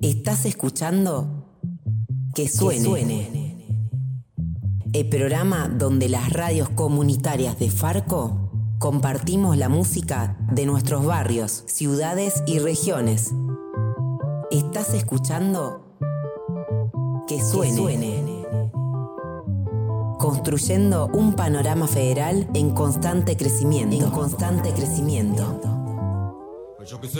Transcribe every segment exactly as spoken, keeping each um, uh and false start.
Estás escuchando Que Suene. Que Suene. El programa donde las radios comunitarias de Farco compartimos la música de nuestros barrios, ciudades y regiones. Estás escuchando Que Suene. Que Suene. Construyendo un panorama federal en constante crecimiento. En constante crecimiento. Yo qué sé.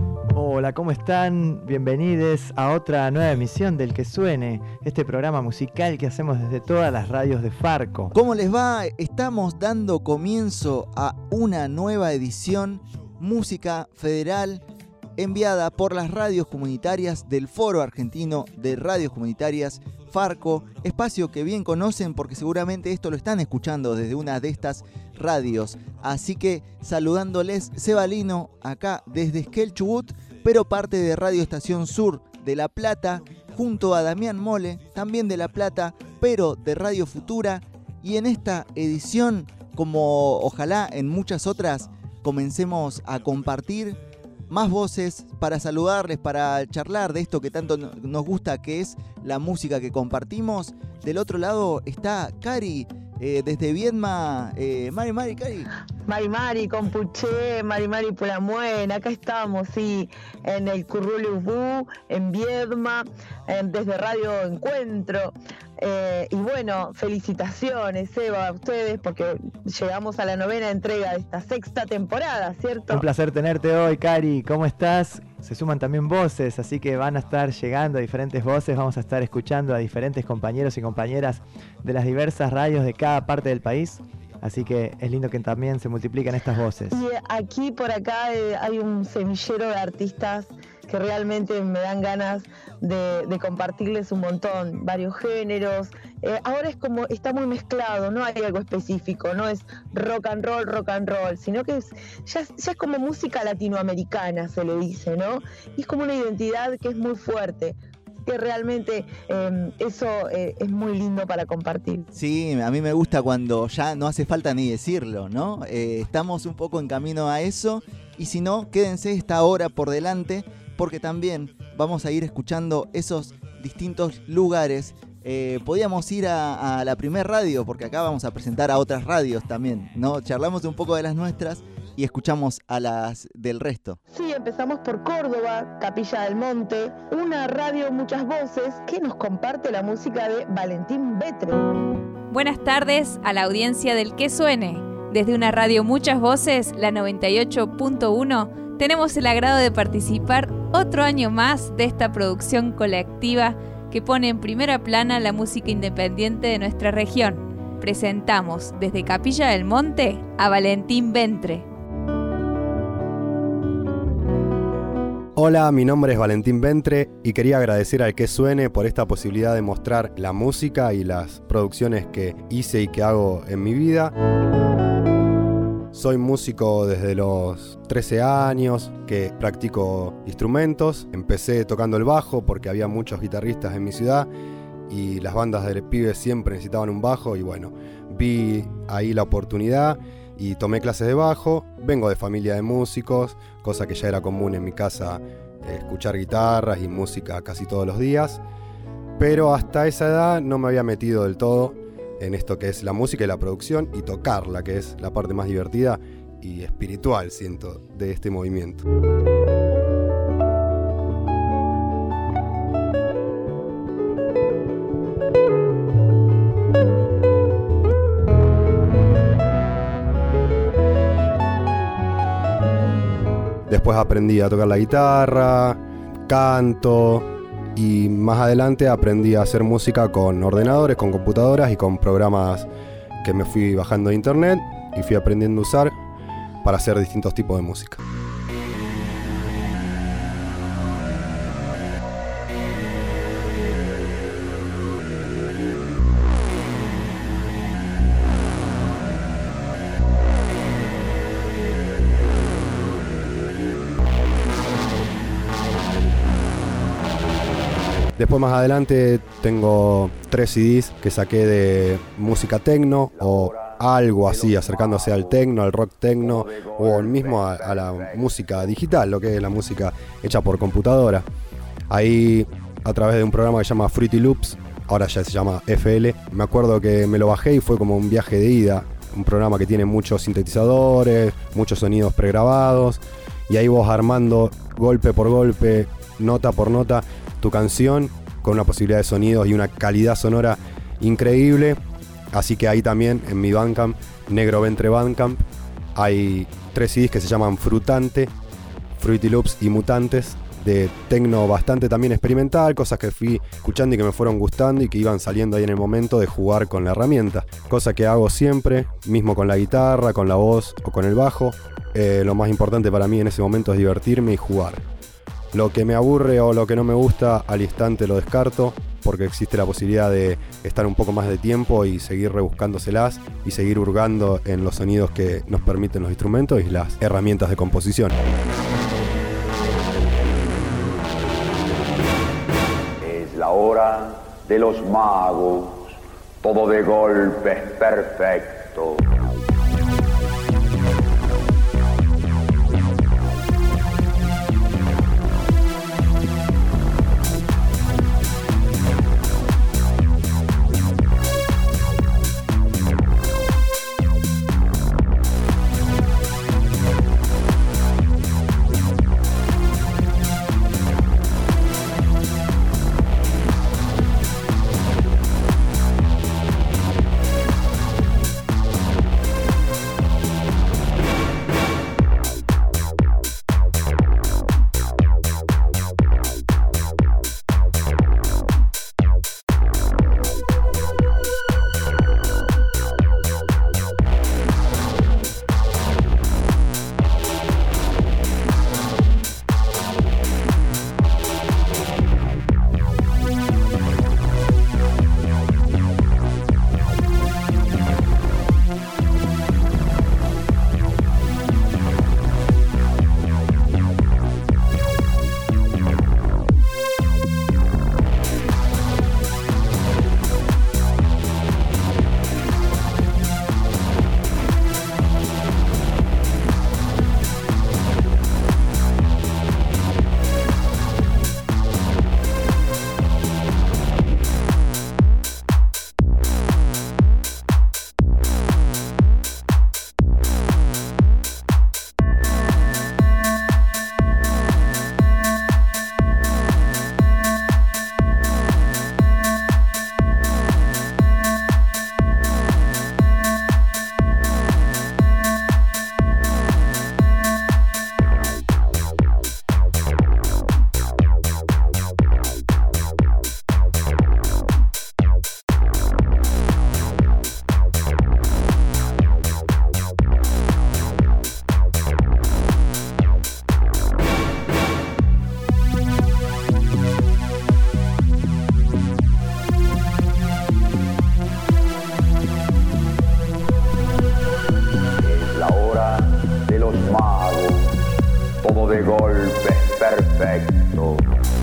Hola, ¿cómo están? Bienvenidos a otra nueva emisión del Que Suene, este programa musical que hacemos desde todas las radios de Farco. ¿Cómo les va? Estamos dando comienzo a una nueva edición Música Federal enviada por las radios comunitarias del Foro Argentino de Radios Comunitarias Farco, espacio que bien conocen porque seguramente esto lo están escuchando desde una de estas radios. Así que saludándoles, Seba Lino acá desde Esquel Chubut, pero parte de Radio Estación Sur de La Plata, junto a Damián Mole, también de La Plata, pero de Radio Futura. Y en esta edición, como ojalá en muchas otras, comencemos a compartir más voces para saludarles, para charlar de esto que tanto nos gusta, que es la música que compartimos. Del otro lado está Cari, eh, desde Viedma. Eh, Mari, Mari, Cari. Mari, Mari, Compuché, Mari, Mari, Pulamuen. Acá estamos, sí, en el Currulubú, en Viedma, eh, desde Radio Encuentro. Eh, y bueno, felicitaciones, Eva, a ustedes, porque llegamos a la novena entrega de esta sexta temporada, ¿cierto? Un placer tenerte hoy, Cari. ¿Cómo estás? Se suman también voces, así que van a estar llegando diferentes voces. Vamos a estar escuchando a diferentes compañeros y compañeras de las diversas radios de cada parte del país. Así que es lindo que también se multipliquen estas voces. Y aquí, por acá, eh, hay un semillero de artistas que realmente me dan ganas de, de compartirles un montón, varios géneros. Eh, ahora es como, está muy mezclado, no hay algo específico, no es rock and roll, rock and roll, sino que es, ya, ya es como música latinoamericana, se le dice, ¿no? Y es como una identidad que es muy fuerte, que realmente eh, eso eh, es muy lindo para compartir. Sí, a mí me gusta cuando ya no hace falta ni decirlo, ¿no? Eh, estamos un poco en camino a eso, y si no, quédense esta hora por delante, porque también vamos a ir escuchando esos distintos lugares. Eh, podíamos ir a, a la primer radio, porque acá vamos a presentar a otras radios también, ¿no? Charlamos un poco de las nuestras y escuchamos a las del resto. Sí, empezamos por Córdoba, Capilla del Monte, una radio muchas voces que nos comparte la música de Valentín Betre. Buenas tardes a la audiencia del Que Suene. Desde una radio muchas voces, la noventa y ocho punto uno, tenemos el agrado de participar otro año más de esta producción colectiva que pone en primera plana la música independiente de nuestra región. Presentamos desde Capilla del Monte a Valentín Betre. Hola, mi nombre es Valentín Betre y quería agradecer al Que Suene por esta posibilidad de mostrar la música y las producciones que hice y que hago en mi vida. Soy músico desde los trece años, que practico instrumentos. Empecé tocando el bajo porque había muchos guitarristas en mi ciudad y las bandas de pibes siempre necesitaban un bajo y bueno, vi ahí la oportunidad y tomé clases de bajo. Vengo de familia de músicos, cosa que ya era común en mi casa, eh, escuchar guitarras y música casi todos los días, pero hasta esa edad no me había metido del todo en esto que es la música y la producción y tocarla, que es la parte más divertida y espiritual, siento, de este movimiento. Después aprendí a tocar la guitarra, canto y más adelante aprendí a hacer música con ordenadores, con computadoras y con programas que me fui bajando de internet y fui aprendiendo a usar para hacer distintos tipos de música. Después más adelante tengo tres C Ds que saqué de música techno o algo así, acercándose al techno, al rock techno o el mismo a, a la música digital, lo que es la música hecha por computadora. Ahí, a través de un programa que se llama Fruity Loops, ahora ya se llama F L, me acuerdo que me lo bajé y fue como un viaje de ida. Un programa que tiene muchos sintetizadores, muchos sonidos pregrabados, y ahí vos armando golpe por golpe, nota por nota, tu canción con una posibilidad de sonidos y una calidad sonora increíble. Así que ahí también en mi Bandcamp, Negro Ventre Bandcamp, hay tres C Ds que se llaman Frutante, Fruity Loops y Mutantes, de tecno bastante también experimental, cosas que fui escuchando y que me fueron gustando y que iban saliendo ahí en el momento de jugar con la herramienta, cosa que hago siempre, mismo con la guitarra, con la voz o con el bajo. Eh, lo más importante para mí en ese momento es divertirme y jugar. Lo que me aburre o lo que no me gusta al instante lo descarto, porque existe la posibilidad de estar un poco más de tiempo y seguir rebuscándoselas y seguir hurgando en los sonidos que nos permiten los instrumentos y las herramientas de composición. La hora de los magos, todo de golpe es perfecto. de golpe perfecto.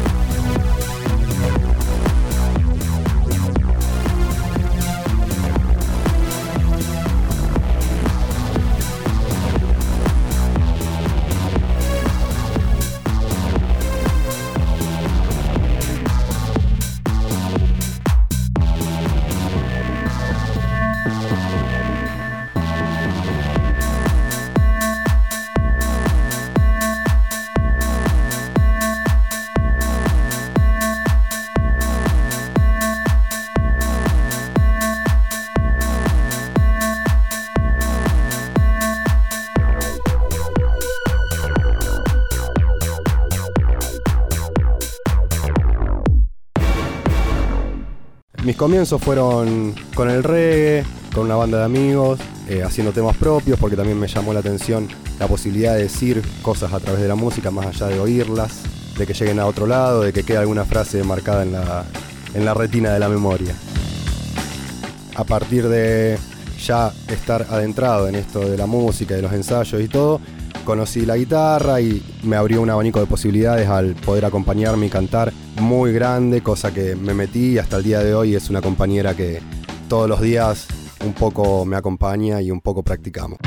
Mis comienzos fueron con el reggae, con una banda de amigos, eh, haciendo temas propios, porque también me llamó la atención la posibilidad de decir cosas a través de la música, más allá de oírlas, de que lleguen a otro lado, de que quede alguna frase marcada en la, en la retina de la memoria. A partir de ya estar adentrado en esto de la música, de los ensayos y todo, conocí la guitarra y me abrió un abanico de posibilidades al poder acompañarme y cantar muy grande, cosa que me metí y hasta el día de hoy es una compañera que todos los días un poco me acompaña y un poco practicamos.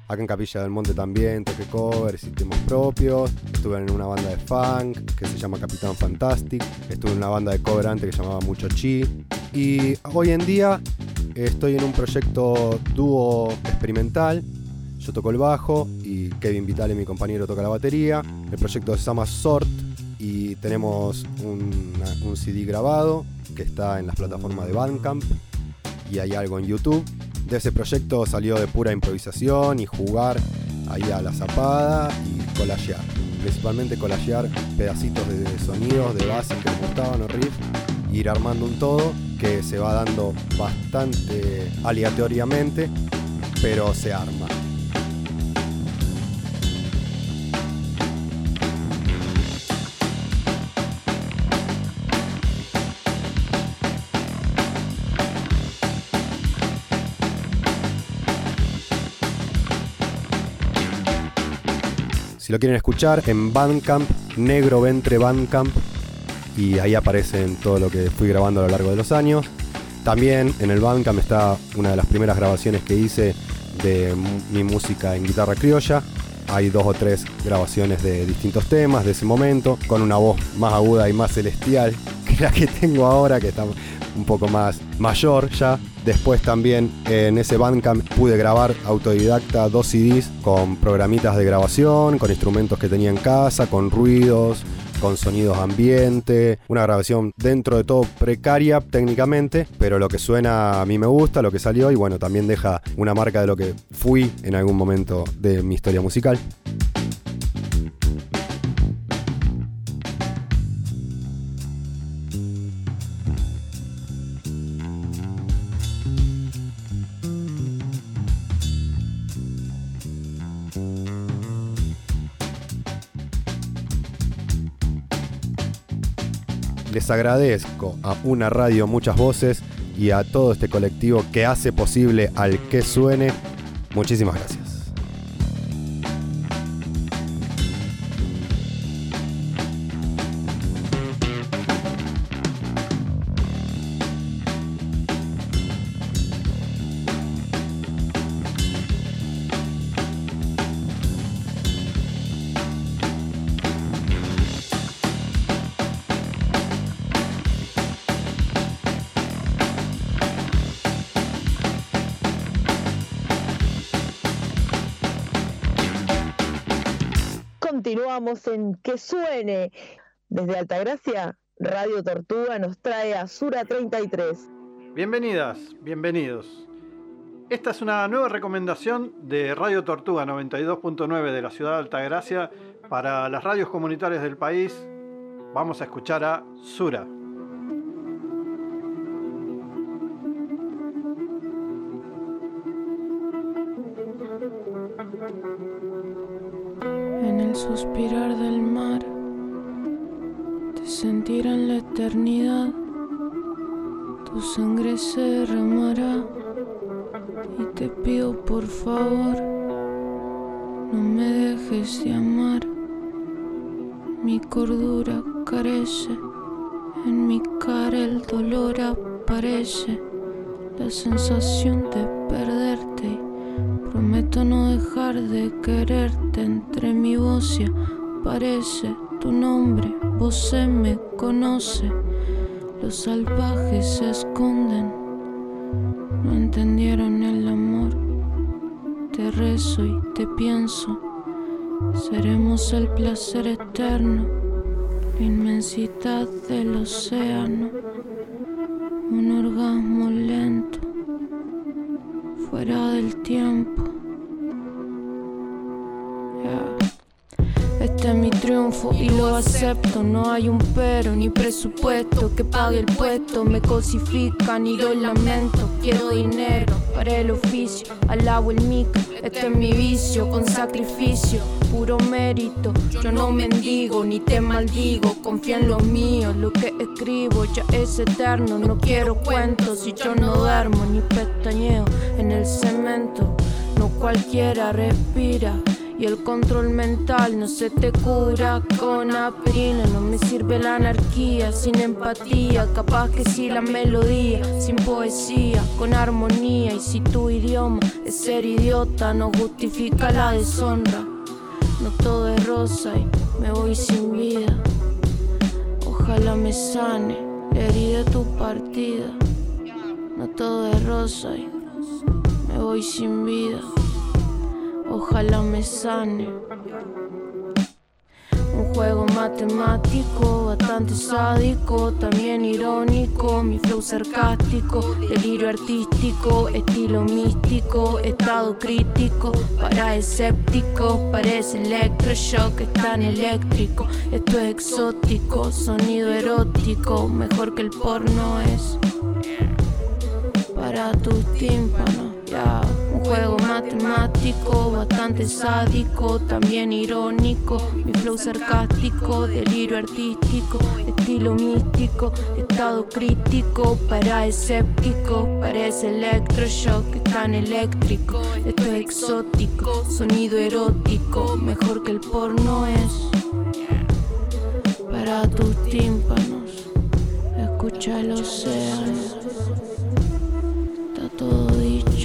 Acá en Capilla del Monte también toqué covers y temas propios. Estuve en una banda de funk que se llama Capitán Fantastic. Estuve en una banda de cover antes que se llamaba Mucho Chi. Y hoy en día estoy en un proyecto dúo experimental. Yo toco el bajo y Kevin Vitale, mi compañero, toca la batería. El proyecto se llama Sort y tenemos un, un C D grabado que está en las plataformas de Bandcamp y hay algo en YouTube. De ese proyecto salió de pura improvisación y jugar ahí a la zapada y collagear. Principalmente collagear pedacitos de sonidos, de bases que me gustaban o riff, e ir armando un todo que se va dando bastante aleatoriamente, pero se arma. Si lo quieren escuchar, en Bandcamp, Negro Ventre Bandcamp, y ahí aparecen todo lo que fui grabando a lo largo de los años. También en el Bandcamp está una de las primeras grabaciones que hice de mi música en guitarra criolla. Hay dos o tres grabaciones de distintos temas de ese momento, con una voz más aguda y más celestial que la que tengo ahora, que está un poco más mayor ya. Después también en ese Bandcamp pude grabar autodidacta dos C Ds con programitas de grabación, con instrumentos que tenía en casa, con ruidos, con sonidos ambiente. Una grabación dentro de todo precaria técnicamente, pero lo que suena a mí me gusta, lo que salió, y bueno, también deja una marca de lo que fui en algún momento de mi historia musical. Les agradezco a Una Radio Muchas Voces y a todo este colectivo que hace posible al que suene. Muchísimas gracias. Continuamos en Que Suene. Desde Altagracia, Radio Tortuga nos trae a Sura treinta y tres. Bienvenidas, bienvenidos. Esta es una nueva recomendación de Radio Tortuga noventa y dos punto nueve de la ciudad de Altagracia para las radios comunitarias del país. Vamos a escuchar a Sura. En el suspirar del mar, te sentirán la eternidad, tu sangre se derramará y te pido por favor, no me dejes de amar. Mi cordura carece, en mi cara el dolor aparece, la sensación de perderte. Prometo no dejar de quererte, entre mi voz y aparece tu nombre, vos se me conoce, los salvajes se esconden, no entendieron el amor, te rezo y te pienso, seremos el placer eterno, la inmensidad del océano, un orgasmo lento, fuera del tiempo. Yeah. Este es mi triunfo y lo acepto, no hay un pero ni presupuesto que pague el puesto, me cosifican y doy lamento, quiero dinero para el oficio, alabo el mic, este es mi vicio, con sacrificio, puro mérito, yo no mendigo ni te maldigo, confía en lo mío, lo que escribo ya es eterno, no quiero cuentos y yo no duermo ni pestañeo en el cemento, no cualquiera respira Y el control mental no se te cura con aspirina. No me sirve la anarquía sin empatía. Capaz que sí la melodía sin poesía, con armonía. Y si tu idioma es ser idiota, no justifica la deshonra. No todo es rosa y me voy sin vida. Ojalá me sane la herida de tu partida. No todo es rosa y me voy sin vida. Ojalá me sane. Un juego matemático, bastante sádico, también irónico, mi flow sarcástico, delirio artístico, estilo místico, estado crítico, para escépticos, parece electroshock, es tan eléctrico, esto es exótico, sonido erótico, mejor que el porno es para tus tímpanos. Yeah. Un juego matemático, bastante sádico, también irónico, mi flow sarcástico, delirio artístico, estilo místico, estado crítico, para escéptico, parece electroshock, es tan eléctrico, esto es exótico, sonido erótico, mejor que el porno es para tus tímpanos. Escucha el océano, está todo dicho.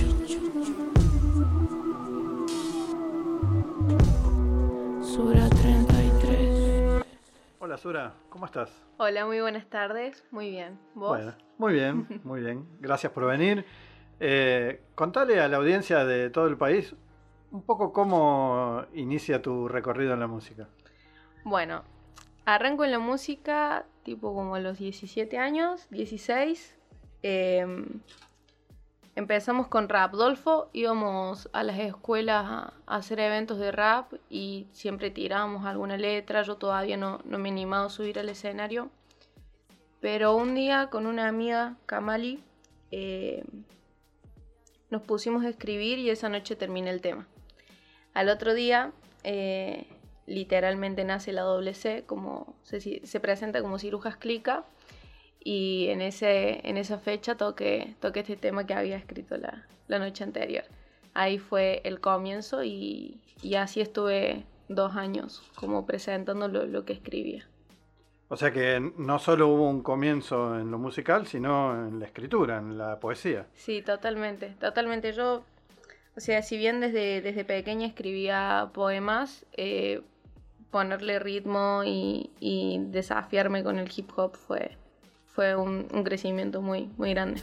Sura treinta y tres. Hola Sura, ¿cómo estás? Hola, muy buenas tardes. Muy bien. ¿Vos? Bueno, muy bien, muy bien. Gracias por venir. Eh, contale a la audiencia de todo el país un poco cómo inicia tu recorrido en la música. Bueno, arranco en la música tipo como a los diecisiete años, dieciséis. Eh, Empezamos con Rap Dolfo, íbamos a las escuelas a, a hacer eventos de rap y siempre tirábamos alguna letra. Yo todavía no, no me he animado a subir al escenario. Pero un día con una amiga, Kamali, eh, nos pusimos a escribir y esa noche terminé el tema. Al otro día, eh, literalmente nace la doble C, como se, se presenta como Cirujas Clica. Y en, ese, en esa fecha toqué, toqué este tema que había escrito la, la noche anterior. Ahí fue el comienzo y, y así estuve dos años como presentando lo, lo que escribía. O sea que no solo hubo un comienzo en lo musical, sino en la escritura, en la poesía. Sí, totalmente, totalmente. Yo, o sea, si bien desde, desde pequeña escribía poemas, eh, ponerle ritmo y, y desafiarme con el hip hop fue... Fue un, un crecimiento muy, muy grande.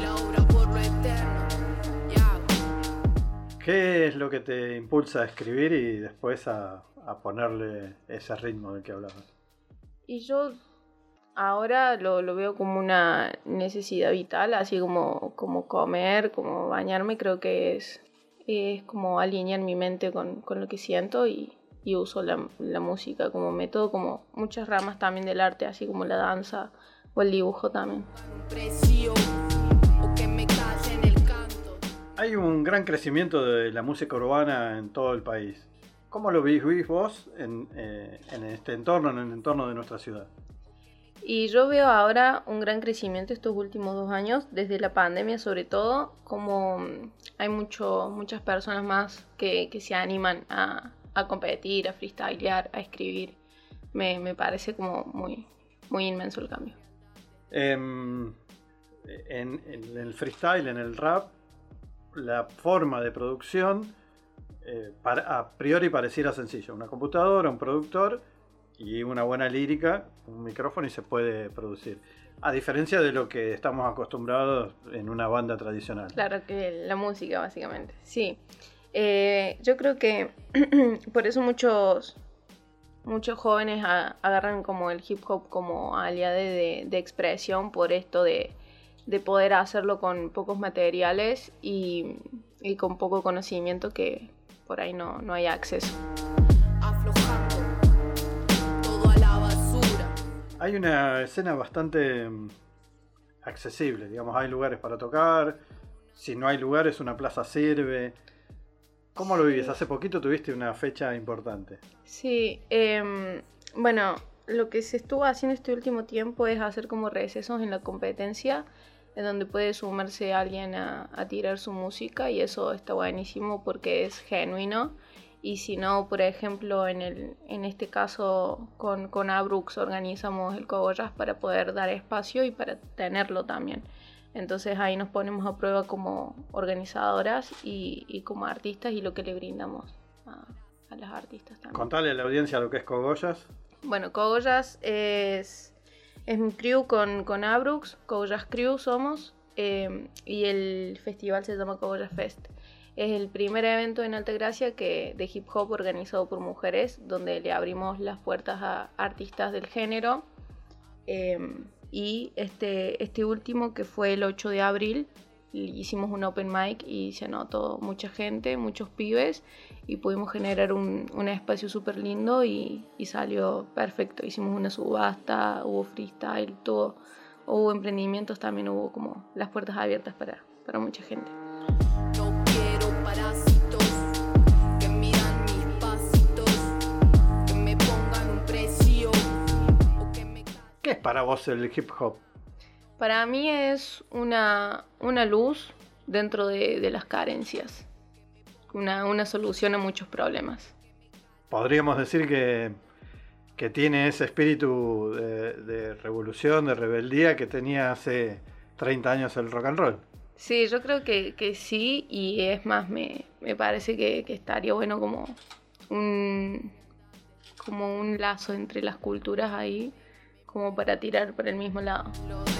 ¿Qué es lo que te impulsa a escribir y después a, a ponerle ese ritmo del que hablabas? Y yo ahora lo, lo veo como una necesidad vital, así como, como comer, como bañarme. Creo que es, es como alinear mi mente con, con lo que siento y, y uso la, la música como método, como muchas ramas también del arte, así como la danza o el dibujo también. Hay un gran crecimiento de la música urbana en todo el país. ¿Cómo lo vivís vos en, eh, en este entorno, en el entorno de nuestra ciudad? Y yo veo ahora un gran crecimiento estos últimos dos años, desde la pandemia sobre todo, como hay mucho, muchas personas más que, que se animan a, a competir, a freestylear, a escribir. Me, me parece como muy, muy inmenso el cambio. Eh, en, en el freestyle, en el rap, la forma de producción eh, para, a priori pareciera sencilla. Una computadora, un productor y una buena lírica, un micrófono y se puede producir. A diferencia de lo que estamos acostumbrados en una banda tradicional. Claro, que la música básicamente, sí. Eh, yo creo que por eso muchos... Muchos jóvenes a, agarran como el hip hop como aliado de, de expresión por esto de, de poder hacerlo con pocos materiales y, y con poco conocimiento que por ahí no, no hay acceso. Aflojando todo a la basura. Hay una escena bastante accesible, digamos, hay lugares para tocar, si no hay lugares una plaza sirve. ¿Cómo lo vives? Hace poquito tuviste una fecha importante. Sí, eh, bueno, lo que se estuvo haciendo este último tiempo es hacer como recesos en la competencia, en donde puede sumarse alguien a, a tirar su música y eso está buenísimo porque es genuino Y si no, por ejemplo, en, el, en este caso con, con Abrux organizamos el Cogollas para poder dar espacio y para tenerlo también. Entonces ahí nos ponemos a prueba como organizadoras y, y como artistas y lo que le brindamos a, a las artistas también. Contale a la audiencia lo que es Cogollas. Bueno, Cogollas es, es mi crew con, con Abrux, Cogollas Crew somos, eh, y el festival se llama Cogollas Fest. Es el primer evento en Altagracia que, de hip hop organizado por mujeres, donde le abrimos las puertas a artistas del género. Eh, y este, este último, que fue el ocho de abril, hicimos un open mic y se anotó mucha gente, muchos pibes, y pudimos generar un, un espacio súper lindo y, y salió perfecto. Hicimos una subasta, hubo freestyle, todo, hubo emprendimientos, también hubo como las puertas abiertas para, para mucha gente. ¿Qué es para vos el hip hop? Para mí es una, una luz dentro de, de las carencias, una, una solución a muchos problemas. Podríamos decir que, que tiene ese espíritu de, de revolución, de rebeldía que tenía hace treinta años el rock and roll. Sí, yo creo que, que sí, y es más, me, me parece que, que estaría bueno como un, como un lazo entre las culturas ahí, como para tirar por el mismo lado.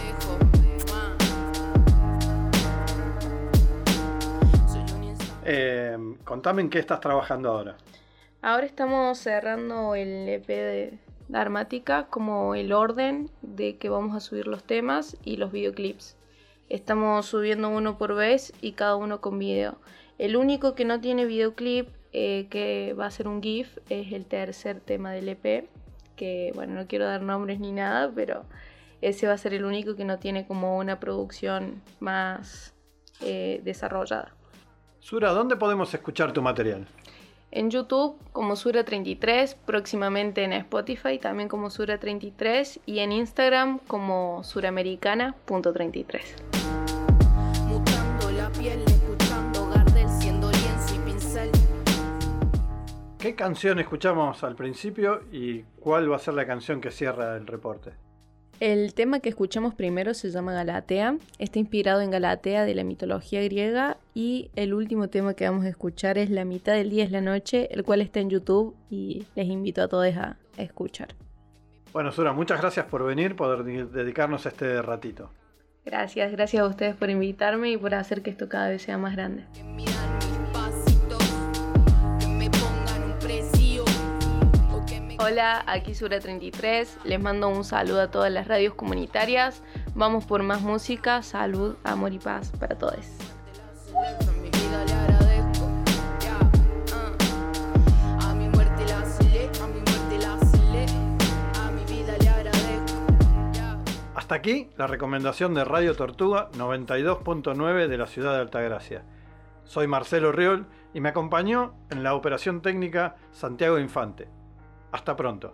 Eh, contame en qué estás trabajando ahora. Ahora estamos cerrando el E P de Dharmática, como el orden de que vamos a subir los temas y los videoclips. Estamos subiendo uno por vez y cada uno con video. El único que no tiene videoclip, eh, que va a ser un GIF, es el tercer tema del E P. Que bueno, no quiero dar nombres ni nada, pero ese va a ser el único que no tiene como una producción más eh, desarrollada. Sura, ¿dónde podemos escuchar tu material? En YouTube como Sura treinta y tres, próximamente en Spotify también como Sura treinta y tres y en Instagram como suramericana punto treinta y tres. Mutando la piel, escuchando Gardel, siendo lienzo y pincel. ¿Qué canción escuchamos al principio y cuál va a ser la canción que cierra el reporte? El tema que escuchamos primero se llama Galatea, está inspirado en Galatea de la mitología griega, y el último tema que vamos a escuchar es La mitad del día es la noche, el cual está en YouTube y les invito a todos a, a escuchar. Bueno, Sura, muchas gracias por venir, por dedicarnos este ratito. Gracias, gracias a ustedes por invitarme y por hacer que esto cada vez sea más grande. Hola, aquí Sura treinta y tres, les mando un saludo a todas las radios comunitarias. Vamos por más música, salud, amor y paz para todos. Hasta aquí la recomendación de Radio Tortuga noventa y dos punto nueve de la ciudad de Altagracia. Soy Marcelo Riol y me acompañó en la operación técnica Santiago Infante. Hasta pronto.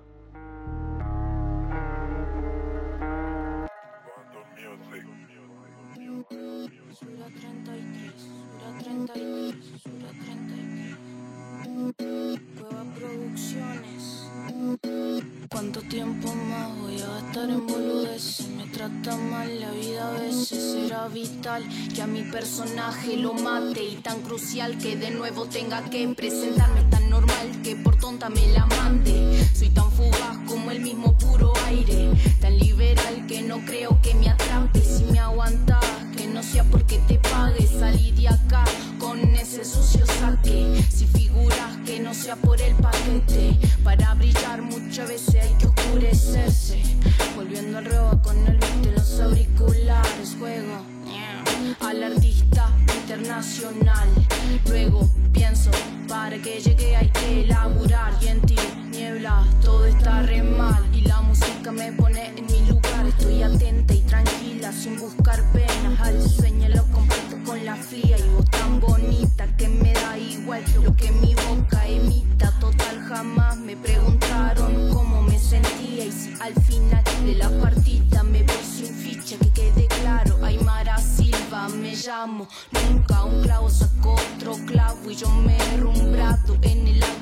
¿Cuánto tiempo más voy a gastar en boludeces? Me trata mal la vida a veces, será vital que a mi personaje lo mate, y tan crucial que de nuevo tenga que presentarme, tan normal que por tonta me la mande. Soy tan fugaz como el mismo puro aire, tan liberal que no creo que me atrape. Si me aguantas, que no sea porque te pague, salí de acá con ese sucio saque. Si figuras, que no sea por el paquete, para brillar muchas veces hay que oscurecerse. Volviendo al robo con el beat de los auriculares, juego al artista internacional. Luego pienso, para que llegue hay que laburar, y en ti niebla, todo está re mal, y la música me pone en mi lugar. Estoy atenta y tranquila, sin buscar penas, al sueño lo comparto con la fría, y vos tan bonita que me da igual lo que mi boca emita. Total, jamás me preguntaron cómo me sentía, y si al final de la partida me voy sin ficha, que quede claro, Aymara Silva me llamo. Nunca un clavo sacó otro clavo, y yo me he rumbrado en el agua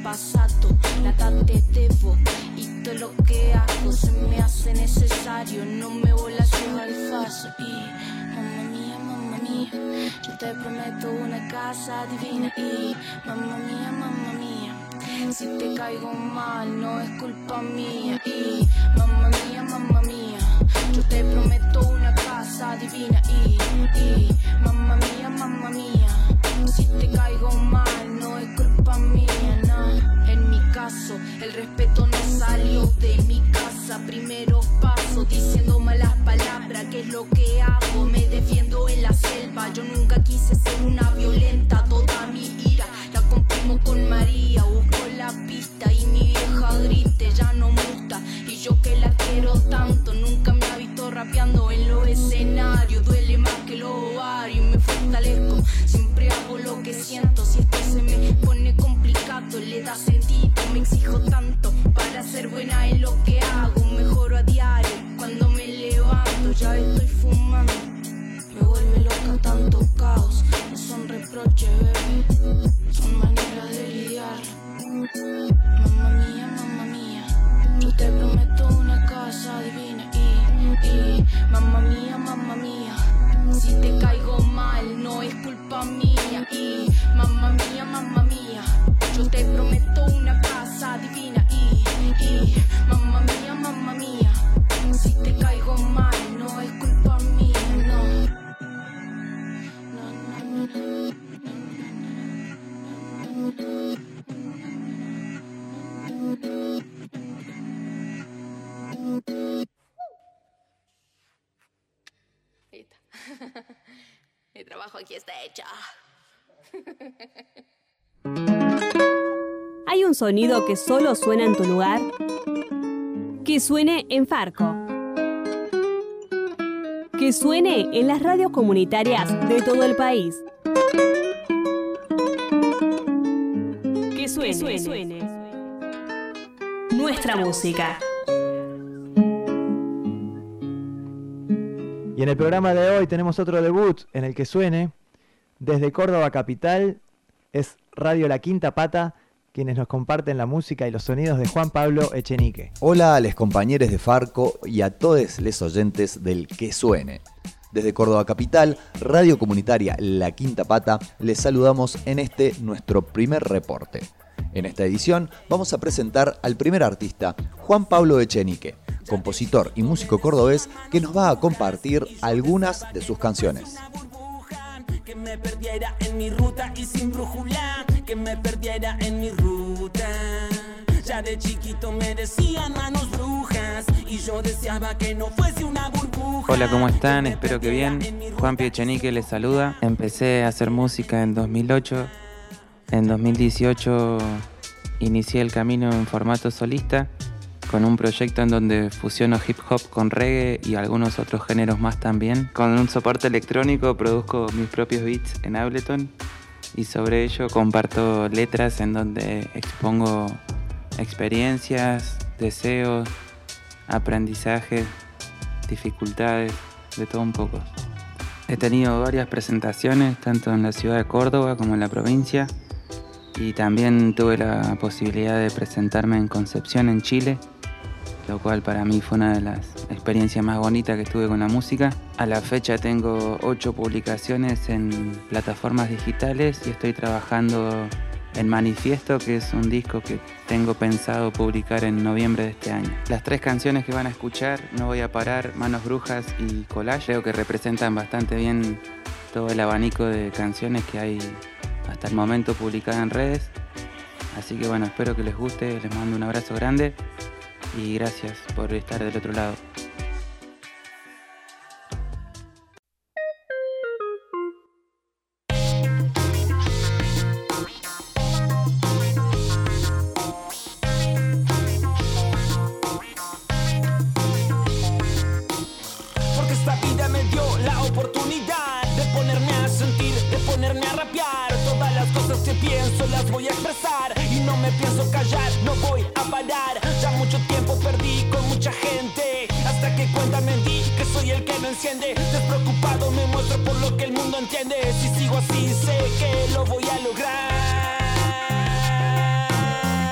pasado, nada te debo y todo lo que hago se me hace necesario. No me voy a llevar fácil. Y mamá mía, mamá mía, yo te prometo una casa divina. Y mamá mía, mamá mía, si te caigo mal no es culpa mía. Y mamá mía, mamá mía, yo te prometo una casa divina. Y, y mamá mía, mamá mía, si te caigo mal no es culpa mía, no. En mi caso el respeto no salió de mi casa. Primero paso diciendo malas palabras, que es lo que hago, me defiendo en la selva. Yo nunca quise ser una violenta, toda mi ira la comprimo con María. Busco la pista y mi vieja grite, ya no muta. Y yo que la quiero tanto, nunca me ha visto rapeando en los escenarios. Duele más que los ovarios y me fortalezco, siempre hago lo que siento. Si esto se me pone complicado, le da sentido, me exijo tanto para ser buena en lo que hago. Mejoro a diario cuando me levanto, ya estoy fumando. Me vuelve loca tanto caos, no son reproches, bebé, son maneras de lidiar. Mamma mía, mamma mía, yo te prometo una casa divina. Y, y mamma mía, mamma mía, si te caigo mal no es culpa mía. Y mamma mía, mamma mía, yo te prometo una casa divina. Y, y mamma mía, mamma mía, si te caigo mal no es culpa mía, no. No, no, no, Listo. Mi trabajo aquí está hecho. ¿Hay un sonido que solo suena en tu lugar? Que suene en Farco. Que suene en las radios comunitarias de todo el país. Que suene, que suene. Nuestra música. Y en el programa de hoy tenemos otro debut en el que suene. Desde Córdoba capital es Radio La Quinta Pata, quienes nos comparten la música y los sonidos de Juan Pablo Echenique. Hola a los compañeros de Farco y a todos los oyentes del Que Suene. Desde Córdoba capital, Radio Comunitaria La Quinta Pata, les saludamos en este nuestro primer reporte. En esta edición vamos a presentar al primer artista, Juan Pablo Echenique, compositor y músico cordobés que nos va a compartir algunas de sus canciones. Que me perdiera en mi ruta y sin brújula, que me perdiera en mi ruta. Ya de chiquito me decían manos brujas y yo deseaba que no fuese una burbuja. Hola, ¿cómo están? Espero que bien. Juan Pablo Echenique les saluda. Empecé a hacer música en dos mil ocho. En dos mil dieciocho inicié el camino en formato solista, con un proyecto en donde fusiono hip hop con reggae y algunos otros géneros más también. Con un soporte electrónico produzco mis propios beats en Ableton y sobre ello comparto letras en donde expongo experiencias, deseos, aprendizajes, dificultades, de todo un poco. He tenido varias presentaciones tanto en la ciudad de Córdoba como en la provincia y también tuve la posibilidad de presentarme en Concepción, en Chile, lo cual para mí fue una de las experiencias más bonitas que tuve con la música. A la fecha tengo ocho publicaciones en plataformas digitales y estoy trabajando en Manifiesto, que es un disco que tengo pensado publicar en noviembre de este año. Las tres canciones que van a escuchar, No Voy a Parar, Manos Brujas y Collage, creo que representan bastante bien todo el abanico de canciones que hay hasta el momento publicadas en redes. Así que bueno, espero que les guste, les mando un abrazo grande y gracias por estar del otro lado. Porque esta vida me dio la oportunidad de ponerme a sentir, de ponerme a rapear. Todas las cosas que pienso las voy a expresar y no me pienso callar, no voy a parar. Ya mucho tiempo perdí con mucha gente, hasta que cuenta me di que soy el que me enciende. Despreocupado me muestro por lo que el mundo entiende. Si sigo así sé que lo voy a lograr.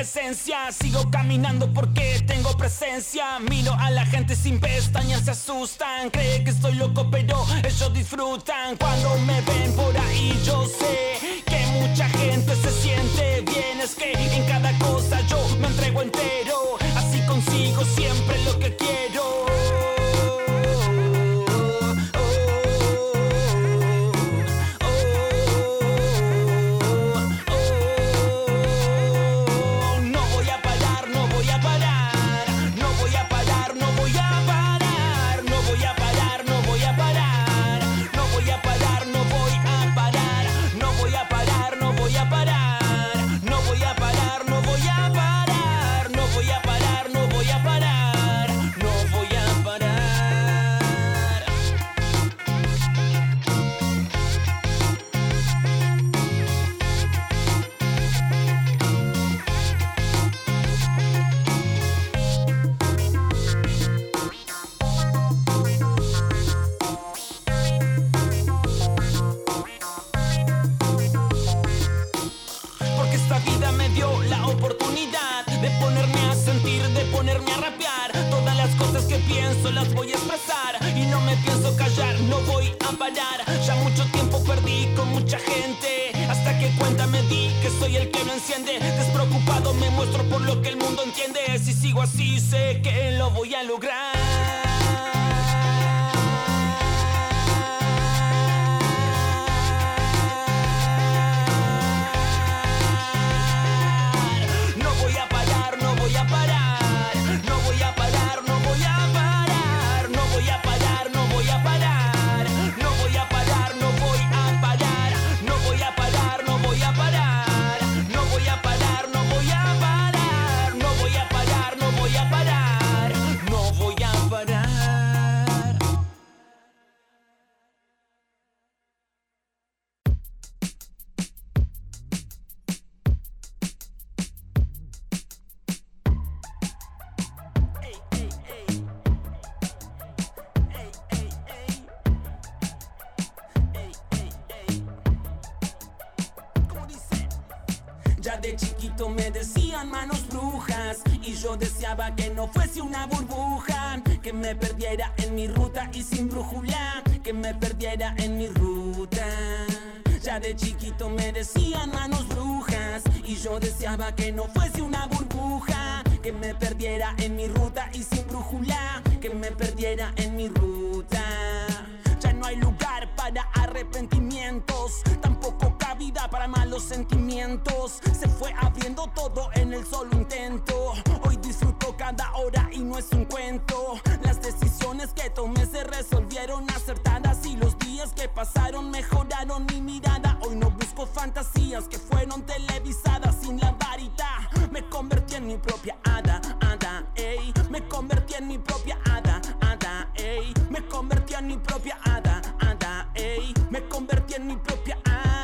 esencia. Sigo caminando porque tengo presencia. Miro a la gente sin pestañas, se asustan. Creen que estoy loco pero ellos disfrutan. Cuando me ven por ahí yo sé que mucha gente se siente bien. Es que en cada cosa yo me entrego entero. Así consigo siempre lo que quiero. Las voy a expresar y no me pienso callar, no voy a parar. Ya mucho tiempo perdí con mucha gente, hasta que cuenta me di que soy el que lo enciende. Despreocupado me muestro por lo que el mundo entiende. Si sigo así sé que lo voy a lograr. De chiquito me decían manos brujas y yo deseaba que no fuese una burbuja, que me perdiera en mi ruta y sin brújula, que me perdiera en mi ruta. Ya de chiquito me decían manos brujas y yo deseaba que no fuese una burbuja, que me perdiera en mi ruta y sin brújula, que me perdiera en mi ruta. Ya no hay lugar para arrepentimientos, tampoco cabida para malos sentimientos. Se fue abriendo todo en el solo intento. Hoy disfruto cada hora y no es un cuento. Las decisiones que tomé se resolvieron acertadas y los días que pasaron mejoraron mi mirada. Hoy no busco fantasías que fueron televisadas sin la varita. Me convertí en mi propia hada, hada, ey. Me convertí en mi propia hada, hada, ey. Me convertí en mi propia hada, hada, ey. Me convertí en mi propia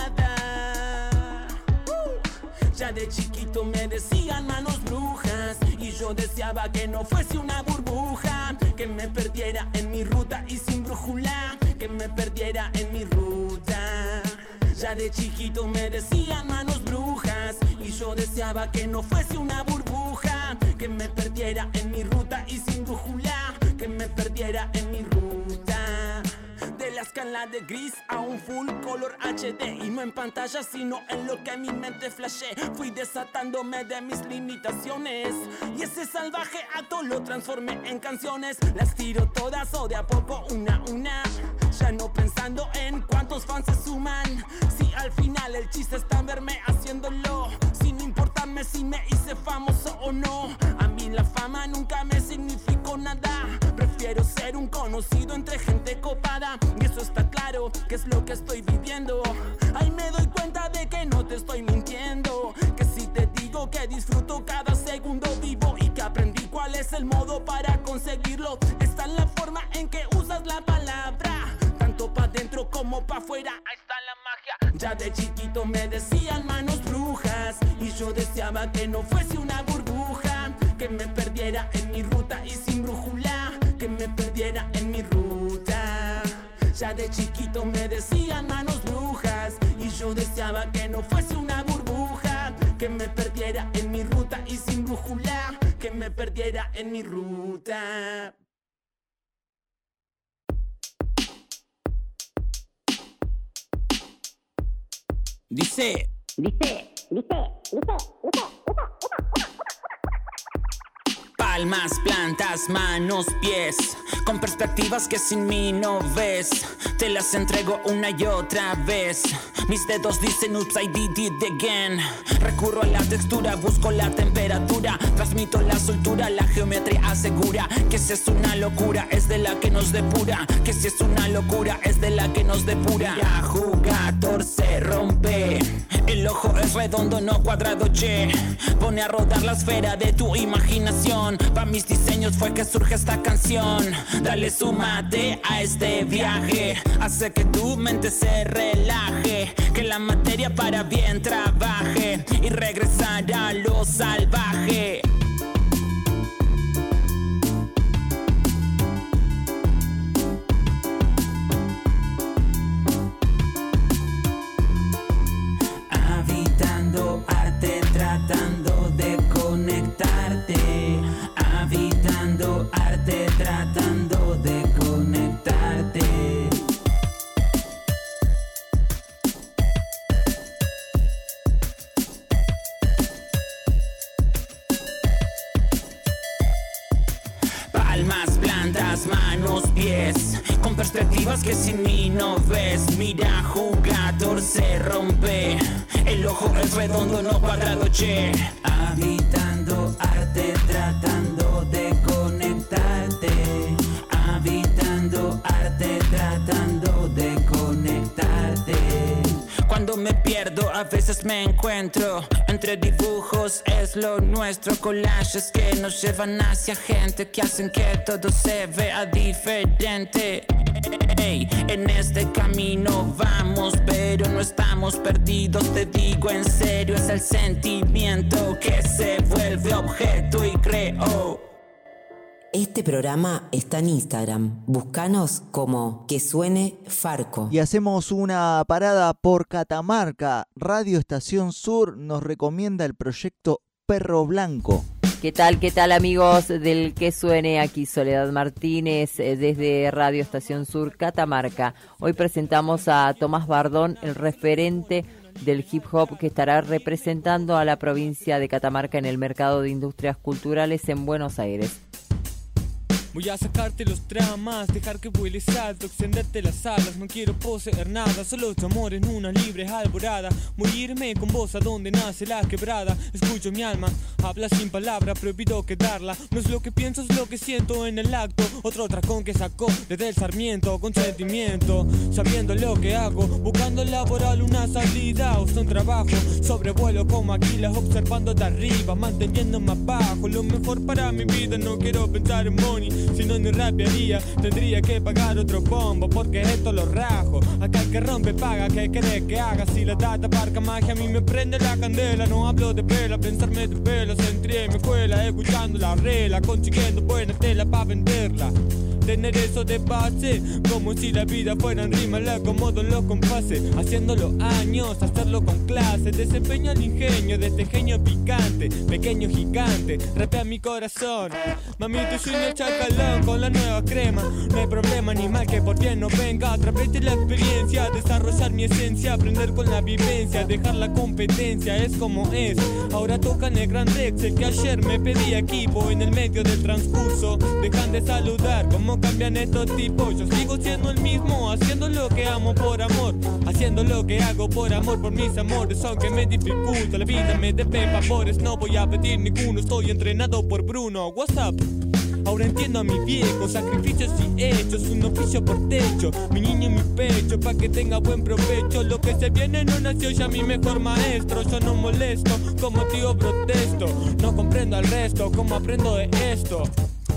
hada. uh. Ya de chiquito me decían manos brujas y yo deseaba que no fuese una burbuja, que me perdiera en mi ruta y sin brújula, que me perdiera en mi ruta. Ya de chiquito me decían manos brujas y yo deseaba que no fuese una burbuja, que me perdiera en mi ruta y sin brújula, que me perdiera en mi ruta. De la escala de gris a un full color H D, y no en pantalla sino en lo que mi mente flashé. Fui desatándome de mis limitaciones y ese salvaje acto lo transformé en canciones. Las tiro todas o de a poco una a una, ya no pensando en cuántos fans se suman. Si al final el chiste está en verme haciéndolo, sin importarme si me hice famoso o no. A mí la fama nunca me significó nada, prefiero ser un conocido entre gente copada. Y eso está claro, que es lo que estoy viviendo. Ahí me doy cuenta de que no te estoy mintiendo, que si te digo que disfruto cada segundo vivo y que aprendí cuál es el modo para conseguirlo. Está en la forma en que usas la palabra, tanto pa' dentro como pa' afuera. Ahí está la magia. Ya de chiquito me decían manos brujas y yo deseaba que no fuese una burbuja, que me perdiera en mi ruta y sin brújula, que me perdiera en mi ruta. Ya de chiquito me decían manos brujas y yo deseaba que no fuese una burbuja, que me perdiera en mi ruta y sin brújula, que me perdiera en mi ruta. Dice, dice, dice, dice, palmas, plantas, manos, pies, con perspectivas que sin mí no ves. Te las entrego una y otra vez. Mis dedos dicen oops, I did it again. Recurro a la textura, busco la temperatura, transmito la soltura, la geometría asegura que si es una locura es de la que nos depura, que si es una locura es de la que nos depura. La jugador se rompe, el ojo es redondo, no cuadrado, che. Pone a rodar la esfera de tu imaginación. Pa' mis diseños fue que surge esta canción. Dale, súmate a este viaje, hace que tu mente se relaje, que la materia para bien trabaje y regresar a lo salvaje. Habitando arte, tratando de conectarte. Habitando arte, tratando de conectarte. Palmas, plantas, manos, pies, con perspectivas que sin mí no ves. Mira, jugador se rompe, el ojo es redondo, no cuadrado, che. Habitando arte, tratando de conectarte. Habitando arte, tratando de conectarte. Cuando me pierdo a veces me encuentro entre dibujos, es lo nuestro. Collages que nos llevan hacia gente, que hacen que todo se vea diferente. Hey, en este camino vamos, pero no estamos perdidos, te digo en serio. Es el sentimiento que se vuelve objeto y creo. Este programa está en Instagram. Búscanos como Que Suene Farco. Y hacemos una parada por Catamarca. Radio Estación Sur nos recomienda el proyecto Perro Blanco. ¿Qué tal, qué tal amigos del Que Suene? Aquí Soledad Martínez eh, desde Radio Estación Sur Catamarca. Hoy presentamos a Tomás Bardón, el referente del hip hop que estará representando a la provincia de Catamarca en el mercado de industrias culturales en Buenos Aires. Voy a sacarte los dramas, dejar que vueles alto, extenderte las alas. No quiero poseer nada, solo tu amor en una libre alborada. Morirme con vos a donde nace la quebrada. Escucho mi alma, habla sin palabra, prohibido quedarla. No es lo que pienso, es lo que siento en el acto. Otro tracón que sacó desde el Sarmiento, con sentimiento, sabiendo lo que hago, buscando laboral una salida o un trabajo. Sobrevuelo como águilas, observando de arriba, manteniéndome abajo. Lo mejor para mi vida, no quiero pensar en money. Si no, ni rapearía, tendría que pagar otro bombo, porque esto lo rajo. Acá el que rompe paga, ¿qué querés que haga? Si la data parca magia, a mí me prende la candela. No hablo de pela, pensarme de pelos. Entré en mi escuela, escuchando la regla, consiguiendo buena tela pa' venderla. Tener eso de base, como si la vida fuera en rima, la acomodo en los compases. Haciéndolo años, hacerlo con clase. Desempeño el ingenio de este genio picante, pequeño gigante, rapea mi corazón. Mamito, soy el chacalón con la nueva crema. No hay problema ni mal que por bien no venga. Atrapete la experiencia, desarrollar mi esencia, aprender con la vivencia, dejar la competencia, es como es. Ahora toca en el Gran Rex, el que ayer me pedí equipo. En el medio del transcurso, dejan de saludar, como cambian estos tipos. Yo sigo siendo el mismo, haciendo lo que amo por amor, haciendo lo que hago por amor, por mis amores. Aunque me dificulta la vida, me debe favores, no voy a pedir ninguno, estoy entrenado por Bruno. What's up? Ahora entiendo a mi viejo, sacrificios y hechos, un oficio por techo, mi niño en mi pecho, pa' que tenga buen provecho. Lo que se viene no nació ya mi mejor maestro. Yo no molesto, como tío protesto, no comprendo al resto, como aprendo de esto.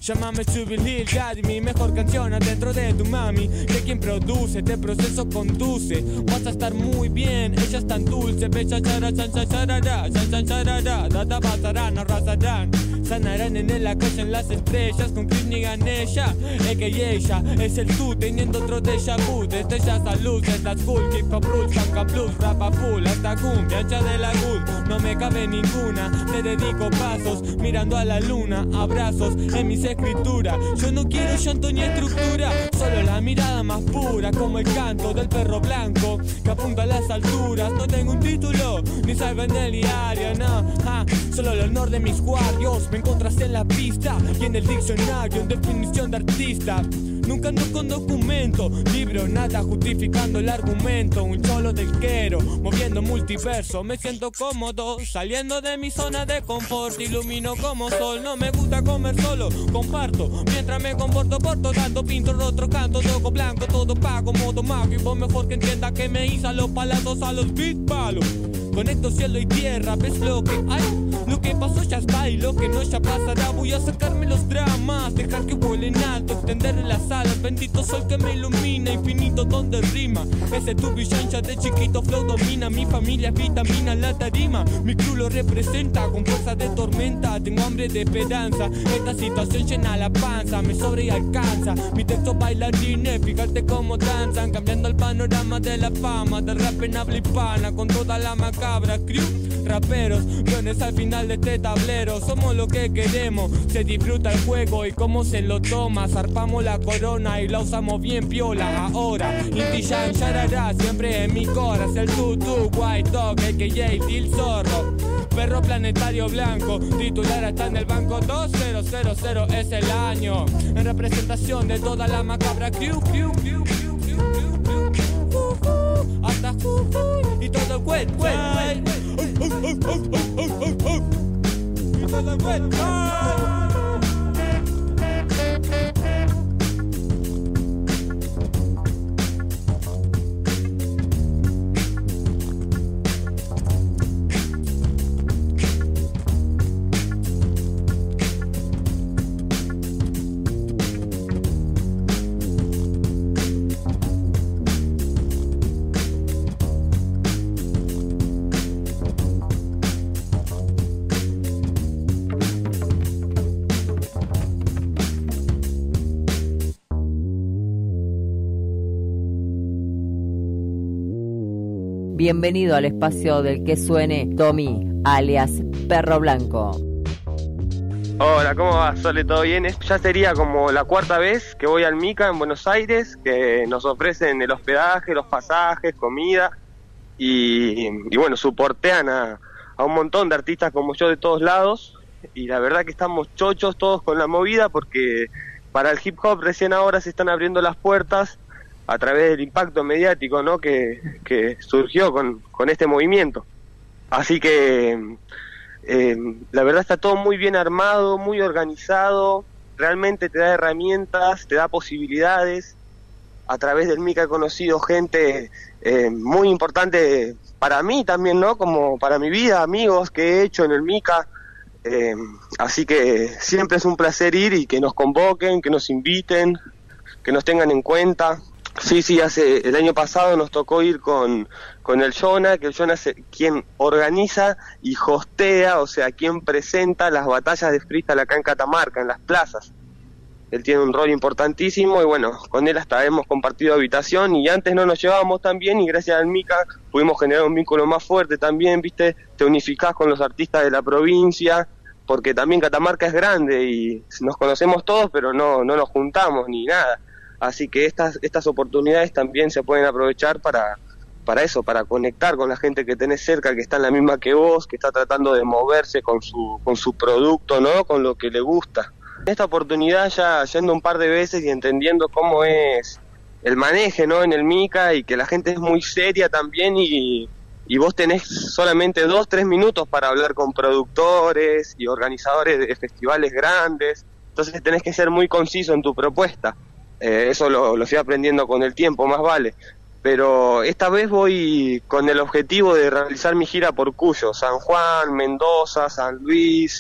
Llámame Chubby Lil Daddy, mi mejor canción adentro de tu mami. Que quien produce, este proceso conduce. Vas a estar muy bien, ella es tan dulce. Bella chara, chan, chan, charara, chan, chan, charara. Dada pasarán, arrasarán. Sanarán en la calle, en las estrellas. Con Chris ni Ganesha, es que ella es el tú teniendo otro déjà vu. Desde ya salud, esta school, hip hop rules, canca blues, rapa full, hasta cumbia, ancha de la good. No me cabe ninguna, te dedico pasos, mirando a la luna, abrazos en mis escrituras. Yo no quiero llanto ni estructura, solo la mirada más pura, como el canto del perro blanco que apunta a las alturas. No tengo un título, ni salgo en el diario, no, ah, solo el honor de mis guardios. Me encontrás en la pista y en el diccionario en definición de artista. Nunca ando con documento, libro, nada justificando el argumento. Un cholo del quero, moviendo multiverso. Me siento cómodo, saliendo de mi zona de confort. Ilumino como sol, no me gusta comer solo. Comparto, mientras me comporto, porto tanto. Pinto rostro, canto, toco blanco, todo pago, modo mago. Y vos mejor que entienda que me hizo los palazos a los beat palos. Conecto cielo y tierra, ves lo que hay. Lo que pasó ya está y lo que no ya pasará. Voy a sacarme los dramas, dejar que vuelen alto, extender las alas. Bendito sol que me ilumina, infinito donde rima. Ese tu villancha de chiquito flow domina. Mi familia es vitamina, la tarima. Mi crew lo representa con fuerza de tormenta. Tengo hambre de esperanza, esta situación llena la panza. Me sobra y alcanza, mi texto bailarines. Fíjate cómo danzan, cambiando el panorama de la fama. Del rap en habla hispana, con toda la macabra crew. Raperos, guiones al final de este tablero. Somos lo que queremos, se disfruta el juego y cómo se lo toma. Zarpamos la corona y la usamos bien piola. Ahora, Inti Yan Yarara, siempre en mi corazón. El tutu, White Dog, a k a. Dil Zorro. Perro planetario blanco, titular está en el banco. Dos mil es el año, en representación de toda la macabra crew, crew, crew, crew, crew, crew, crew, crew, uh, uh, hasta uh, uh, y todo el wet, wet, wet. Oh, oh, oh, oh, oh, oh, oh. Y todo el wet, wet. Bienvenido al espacio del que suene Tommy, alias Perro Blanco. Hola, ¿cómo va, Sole? ¿Todo bien? Ya sería como la cuarta vez que voy al Mica en Buenos Aires, que nos ofrecen el hospedaje, los pasajes, comida y, y bueno, soportean a, a un montón de artistas como yo de todos lados y la verdad que estamos chochos todos con la movida porque para el hip hop recién ahora se están abriendo las puertas a través del impacto mediático, ¿no? que, que surgió con, con este movimiento. Así que eh, la verdad está todo muy bien armado, muy organizado, realmente te da herramientas, te da posibilidades. A través del Mica he conocido gente eh, muy importante para mí también, ¿no? Como para mi vida, amigos que he hecho en el Mica. Eh, así que siempre es un placer ir y que nos convoquen, que nos inviten, que nos tengan en cuenta. Sí, sí, hace el año pasado nos tocó ir con, con el Jonah, que el Jonah es quien organiza y hostea, o sea, quien presenta las batallas de freestyle acá en Catamarca, en las plazas. Él tiene un rol importantísimo y bueno, con él hasta hemos compartido habitación y antes no nos llevábamos tan bien y gracias al Mica pudimos generar un vínculo más fuerte también, ¿viste? Te unificás con los artistas de la provincia, porque también Catamarca es grande y nos conocemos todos, pero no, no nos juntamos ni nada. Así que estas estas oportunidades también se pueden aprovechar para, para eso, para conectar con la gente que tenés cerca, que está en la misma que vos, que está tratando de moverse con su con su producto, ¿no? Con lo que le gusta. Esta oportunidad ya yendo un par de veces y entendiendo cómo es el maneje, ¿no? En el Mica y que la gente es muy seria también y, y vos tenés solamente dos, tres minutos para hablar con productores y organizadores de festivales grandes. Entonces tenés que ser muy conciso en tu propuesta. Eh, eso lo, lo estoy aprendiendo con el tiempo, más vale. Pero esta vez voy con el objetivo de realizar mi gira por Cuyo, San Juan, Mendoza, San Luis,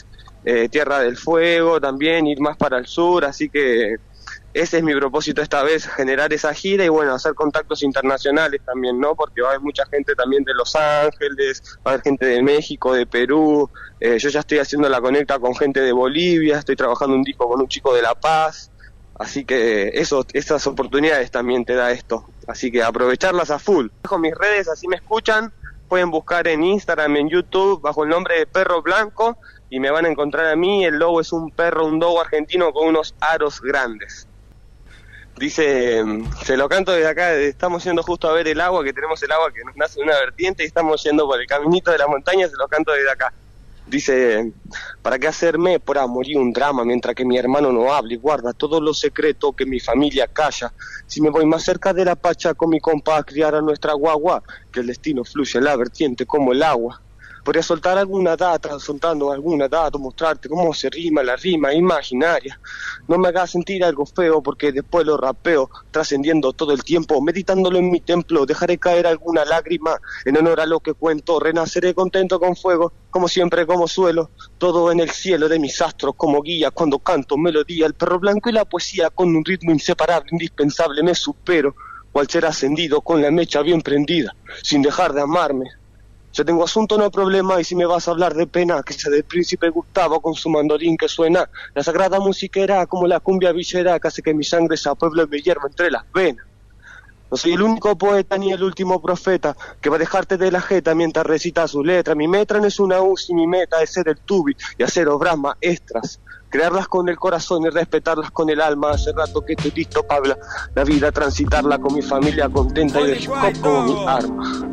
eh, Tierra del Fuego también, ir más para el sur, así que ese es mi propósito esta vez, generar esa gira y bueno, hacer contactos internacionales también, ¿no? Porque va a haber mucha gente también de Los Ángeles, va a haber gente de México, de Perú, eh, yo ya estoy haciendo la conecta con gente de Bolivia, estoy trabajando un disco con un chico de La Paz, así que eso, esas oportunidades también te da esto, así que aprovecharlas a full. Dejo mis redes, así me escuchan, pueden buscar en Instagram, en YouTube, bajo el nombre de Perro Blanco, y me van a encontrar a mí. El logo es un perro, un dogo argentino con unos aros grandes. Dice, se lo canto desde acá, estamos yendo justo a ver el agua, que tenemos el agua que nos nace de una vertiente y estamos yendo por el caminito de la montaña, se lo canto desde acá. Dice, ¿para qué hacerme por morir un drama mientras que mi hermano no hable y guarda todos los secretos que mi familia calla? Si me voy más cerca de la pacha con mi compa a criar a nuestra guagua, que el destino fluye en la vertiente como el agua. Podría soltar alguna data, soltando alguna data, mostrarte cómo se rima la rima imaginaria. No me hagas sentir algo feo porque después lo rapeo, trascendiendo todo el tiempo, meditándolo en mi templo. Dejaré caer alguna lágrima en honor a lo que cuento. Renaceré contento con fuego, como siempre, como suelo. Todo en el cielo de mis astros como guía cuando canto melodía. El perro blanco y la poesía con un ritmo inseparable, indispensable, me supero. Cual ser ascendido con la mecha bien prendida, sin dejar de amarme. Yo tengo asunto, no problema, y si me vas a hablar de pena, que sea del príncipe Gustavo con su mandolín que suena. La sagrada musiquera como la cumbia villera, que hace que mi sangre sea pueblo y me hierva entre las venas. No soy el único poeta ni el último profeta que va a dejarte de la jeta mientras recita su letra. Mi metra no es una U C I, mi meta es ser el tubi y hacer obras maestras. Crearlas con el corazón y respetarlas con el alma. Hace rato que estoy listo para hablar la vida, transitarla con mi familia contenta y el hip hop como mi arma.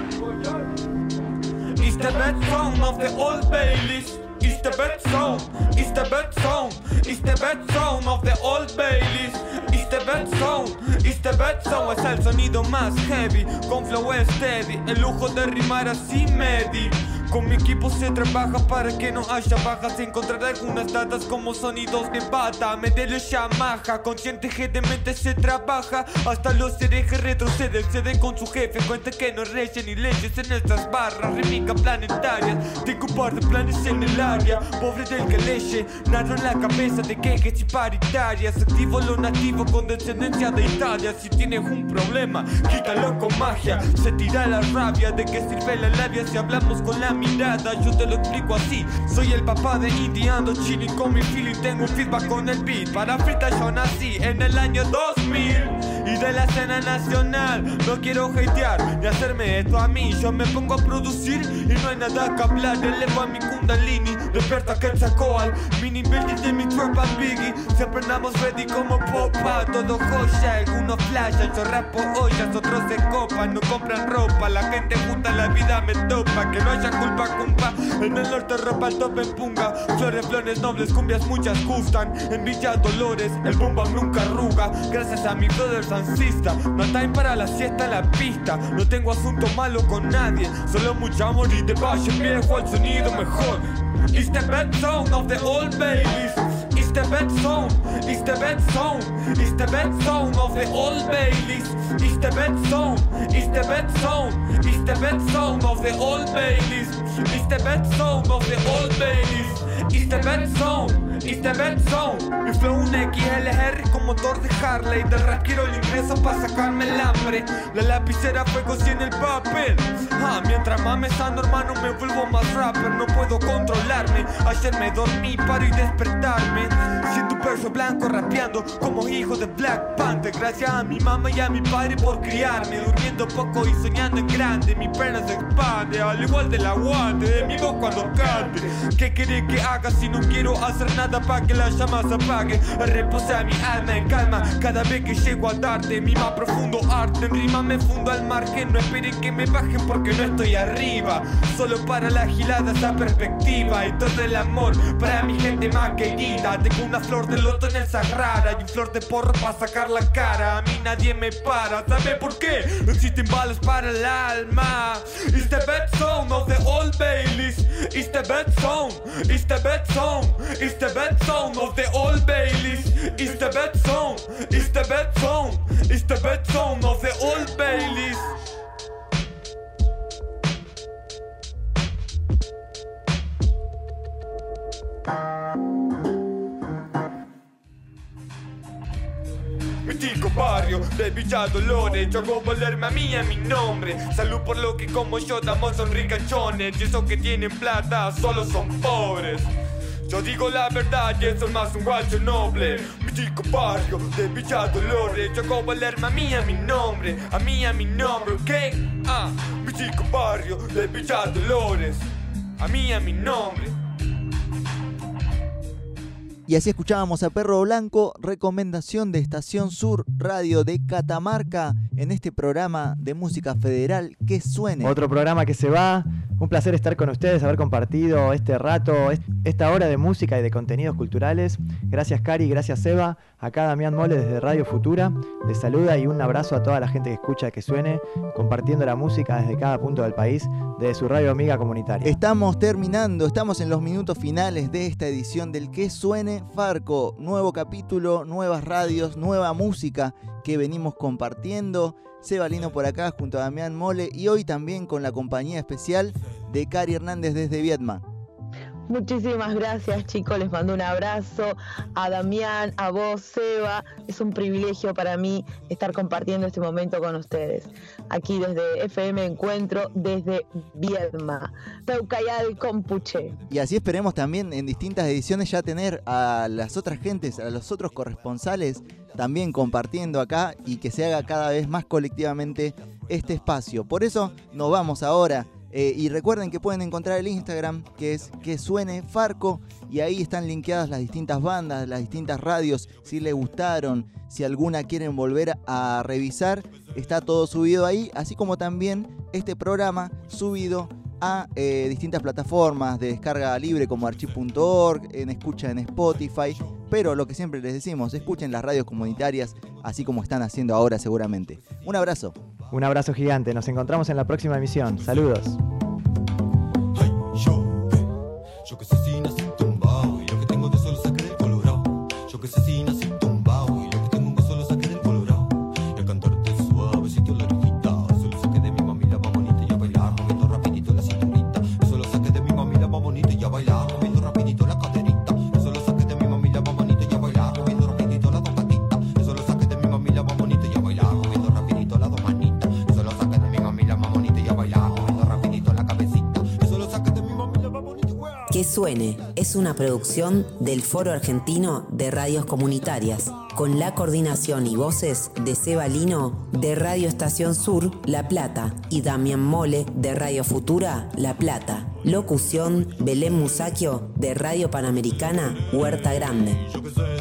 It's the best song of the old Baileys. It's the best song. It's the best song. It's the best song of the old Baileys. It's the best song. It's the best song. Es el sonido más heavy, con flow steady. El lujo de rimar así me di. Con mi equipo se trabaja para que no haya bajas. Encontrar algunas datas como sonidos de bata. Medelo Yamaha, consciente que de mente se trabaja. Hasta los herejes retroceden, ceden con su jefe. Cuenta que no reyes ni leyes en estas barras. Rítmica planetaria, tengo un par de planes en el área. Pobre del que leye, narro en la cabeza de quejes y paritarias. Activo lo nativo con descendencia de Italia. Si tienes un problema, quítalo con magia. Se tira la rabia, ¿de qué sirve la labia si hablamos con la mirada? Yo te lo explico así. Soy el papá de Indie, ando chilling con mi feeling. Tengo un feedback con el beat. Para frita yo nací en el año dos mil. Y de la escena nacional no quiero hatear ni hacerme esto a mí. Yo me pongo a producir y no hay nada que hablar. Elevo a mi kundalini, despierta que Quetzalcóatl. Mini building de mi trap and biggie. Siempre andamos ready como popa. Todo joya, algunos flashan. Yo rapo ollas, otros se copan. No compran ropa, la gente junta, la vida me topa. Que no haya culpa, compa. En el norte ropa el top en punga. Flores, flores nobles, cumbias muchas gustan. En Villa Dolores, el boom bam nunca arruga. Gracias a mi brothers and sisters. No time para la siesta en la pista. No tengo asunto malo con nadie. Solo mucha amor y de valle viejo al sonido mejor. It's the best song of the old Baileys. It's the best song. It's the best song. It's the best song of the old Baileys. It's the best song. It's the best song. It's the best song of the old Baileys. It's the best song of the old Baileys. It's the best song. It's the best song. Mi flow un X L R con motor de Harley. Del rap quiero el ingreso pa' sacarme el hambre. La lapicera fuego sin el papel. Ah, mientras más me sano hermano me vuelvo más rapper. No puedo controlarme. Ayer me dormí, paro y despertarme. Siento un perro blanco rapeando como hijo de Black Panther. Gracias a mi mamá y a mi padre por criarme. Durmiendo poco y soñando en grande. Mi pena se expande al igual del aguante de mi voz cuando cante. ¿Qué querés que haga si no quiero hacer nada pa' que la llama se apague? Reposa mi alma en calma cada vez que llego a darte mi más profundo arte. En rima me fundo al margen. No esperen que me bajen porque no estoy arriba. Solo para la gilada esa perspectiva. Y todo el amor para mi gente más querida. Tengo una flor de loto en el Sahara y un flor de porro para sacar la cara. A mí nadie me para. ¿Sabe por qué? No existen balas para el alma. It's the best song of the old Baileys. It's the best song. It's the best song. It's the best song of the old Baileys. It's the best song. It's the best song. It's the best song of the old Baileys. Bye. Villa Dolores. Yo hago valer mami a mi nombre. Salud por lo que como yo damos son ricachones. Y esos que tienen plata solo son pobres. Yo digo la verdad y soy más un guacho noble. Mi chico barrio de Villa Dolores. Yo hago valer mami a mi nombre. A mí a mi nombre, ¿ok? Ah, mi chico barrio de Villa Dolores. A mí a mi nombre. Y así escuchábamos a Perro Blanco, recomendación de Estación Sur Radio de Catamarca en este programa de música federal Que Suene. Otro programa que se va. Un placer estar con ustedes, haber compartido este rato, esta hora de música y de contenidos culturales. Gracias Cari, gracias Seba. Acá Damián Mole desde Radio Futura les saluda y un abrazo a toda la gente que escucha Que Suene, compartiendo la música desde cada punto del país, desde su radio amiga comunitaria. Estamos terminando, estamos en los minutos finales de esta edición del Que Suene Farco. Nuevo capítulo, nuevas radios, nueva música que venimos compartiendo. Seba Lino por acá junto a Damián Mole y hoy también con la compañía especial de Cari Hernández desde Viedma. Muchísimas gracias, chicos, les mando un abrazo a Damián, a vos, Seba. Es un privilegio para mí estar compartiendo este momento con ustedes. Aquí desde F M Encuentro, desde Viedma, Peucayal, Compuche. Y así esperemos también en distintas ediciones ya tener a las otras gentes, a los otros corresponsales también compartiendo acá y que se haga cada vez más colectivamente este espacio. Por eso nos vamos ahora. Eh, y recuerden que pueden encontrar el Instagram, que es Que Suene Farco, y ahí están linkeadas las distintas bandas, las distintas radios, si les gustaron, si alguna quieren volver a revisar, está todo subido ahí, así como también este programa subido a eh, distintas plataformas de descarga libre como archive punto org, en escucha en Spotify, pero lo que siempre les decimos, escuchen las radios comunitarias, así como están haciendo ahora seguramente. Un abrazo. Un abrazo gigante, nos encontramos en la próxima emisión. Saludos. Yo que sé si nací tumbado y lo que tengo de solo saqué del colorado. Yo que sé si nací tumbado y lo que tengo de solo saqué del colorado. Y al cantarte suavecito la orejita, solo saqué de mi mami la más bonita y a bailar moviendo rapidito la cinturita. Eso lo saqué de mi mami la más bonita y a bailar moviendo rapidito la caderita. Eso lo saqué de mi mami la más bonita y a bailar moviendo rapidito las dos patitas. Eso lo saqué de mi mami la más bonita y a bailar moviendo rapidito las dos manitas. Eso lo saqué de mi mami la más bonita y a bailar moviendo rapidito la cabecita. Eso lo saqué de mi mami la más bonita. Que Suene es una producción del Foro Argentino de Radios Comunitarias, con la coordinación y voces de Seba Lino de Radio Estación Sur, La Plata, y Damián Mole de Radio Futura, La Plata. Locución Belén Musacchio de Radio Panamericana, Huerta Grande.